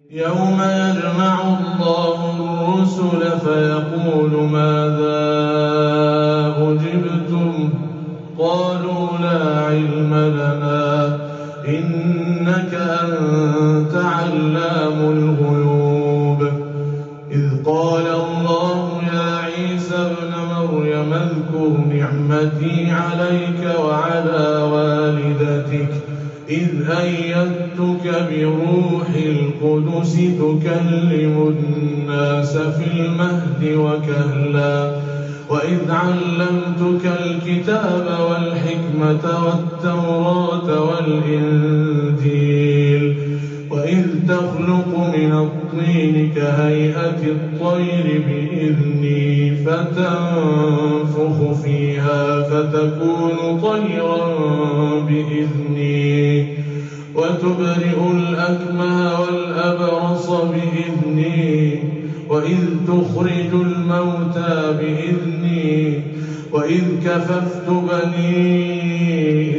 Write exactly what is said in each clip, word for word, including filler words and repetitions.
يوم يجمع الله الرسل فيقول ماذا أجبتم قالوا لا علم لنا إنك أنت علام الغيوب إذ قال الله يا عيسى ابن مريم اذكر نعمتي عليك وعلى والدتك إذ أيدتك بروح القدس تكلم الناس في المهد وكهلا وإذ علمتك الكتاب والحكمة والتوراة والإنجيل وإذ تخلق من الطين كهيئة الطير بإذني فتنفخ فيها فتكون طيرا بإذني وتبرئ الأكمه والأبرص بإذني وإذ تخرج الموتى بإذني وإذ كففت بني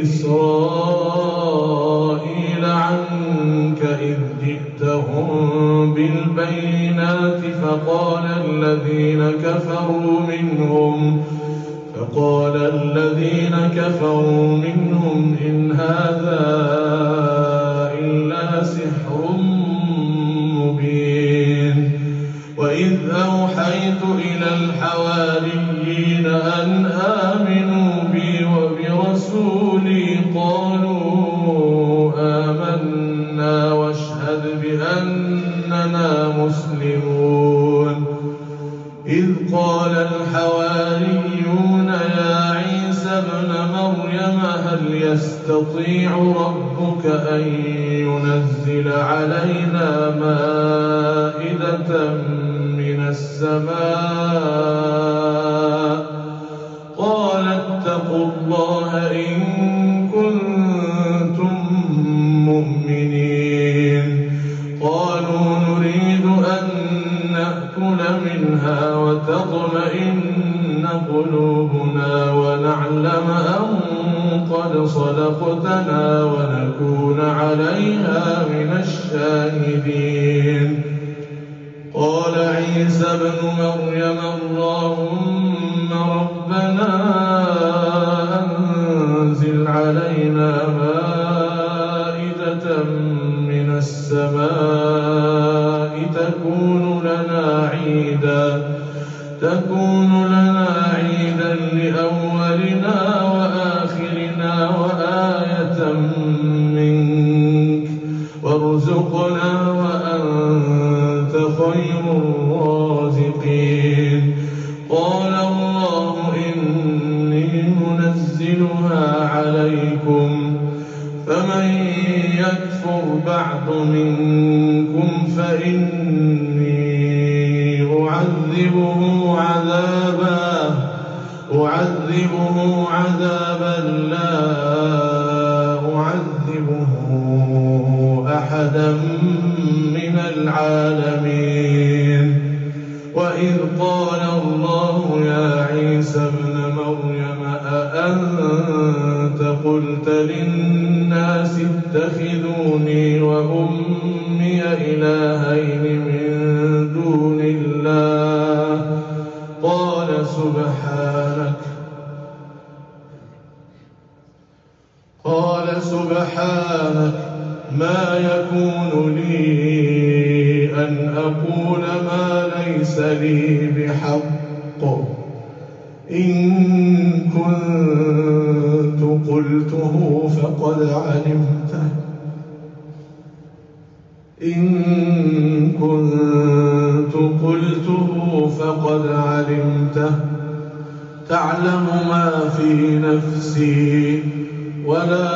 إسرائيل عنك إذ جئتهم بالبينات فقال الذين كفروا منهم فقال الذين كفروا منهم إن هذا إلا سحر مبين وإذ أوحيت إلى الحواريين أن آمنوا بي وبرسولي قالوا آمنا واشهد بأننا مسلمون إذ قال الحواريون يا عيسى ابن مريم هل يستطيع ربك أن ينزل علينا مائدة من السماء قال اتقوا الله إن كنتم مؤمنين قالوا نريد أن نأكل منها وتطمئن قلوبنا ونعلم أن قد صدقتنا ونكون عليها من الشاهدين قال عيسى ابن مريم اللهم ربنا أنزل علينا مائدة من السماء تكون لنا عيدا تكون لنا عيدا لأولنا وآخرنا وآية منك وارزقنا وأنت خير الرازقين قال الله إني منزلها عليكم فمن يكفر بعد منكم فإني أعذبه عذابا أعذبه عذابا لا أعذبه أحدا من العالمين وإذ قال الله يا عيسى ابن مريم أأنت قلت للناس اتخذوني وأمي إلهين من دون الله قال سبحانك قال سبحانك ما يكون لي أن أقول ما ليس لي بحق إن كنت قلته فقد علمته إن كنت قلته فقد علمته تعلم ما في نفسي ولا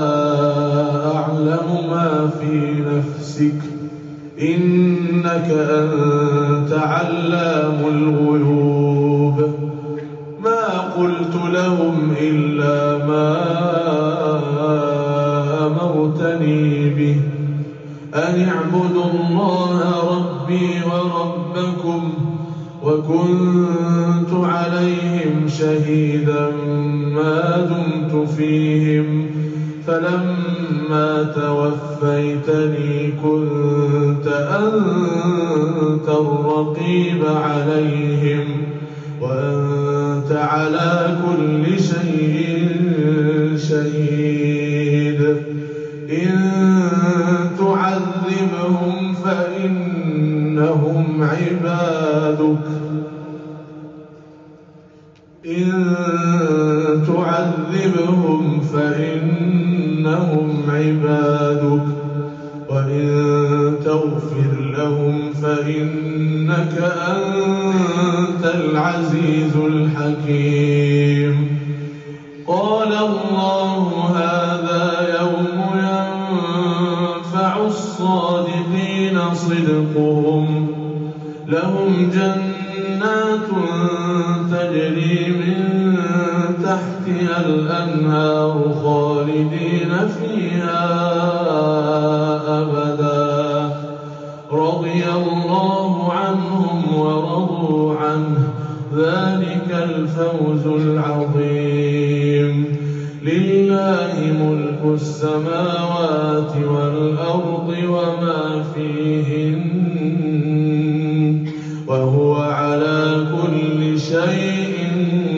أعلم ما في نفسك إنك أنت علام الغيوب ما قلت لهم إلا ما أمرتني به أن اعبدوا الله ربي وربكم وكنت عليهم شهيدا ما دمت فيهم فلما توفيتني كنت أنت تغيب عليهم وأنت على كل شيء شهيد إن تعذبهم فإنهم عبادك إن تعذبهم فإنهم عبادك وإن تغفر لهم فإنك أنت العزيز الحكيم قال الله هذا يوم ينفع الصادقين صدقهم لهم جنات تجري من تحتها الأنهار خالدين فيها أبدا رضي الله عنهم ورضوا عنه ذلك الفوز العظيم لله ملك السماوات والأرض وما فيهن وهو على كل شيء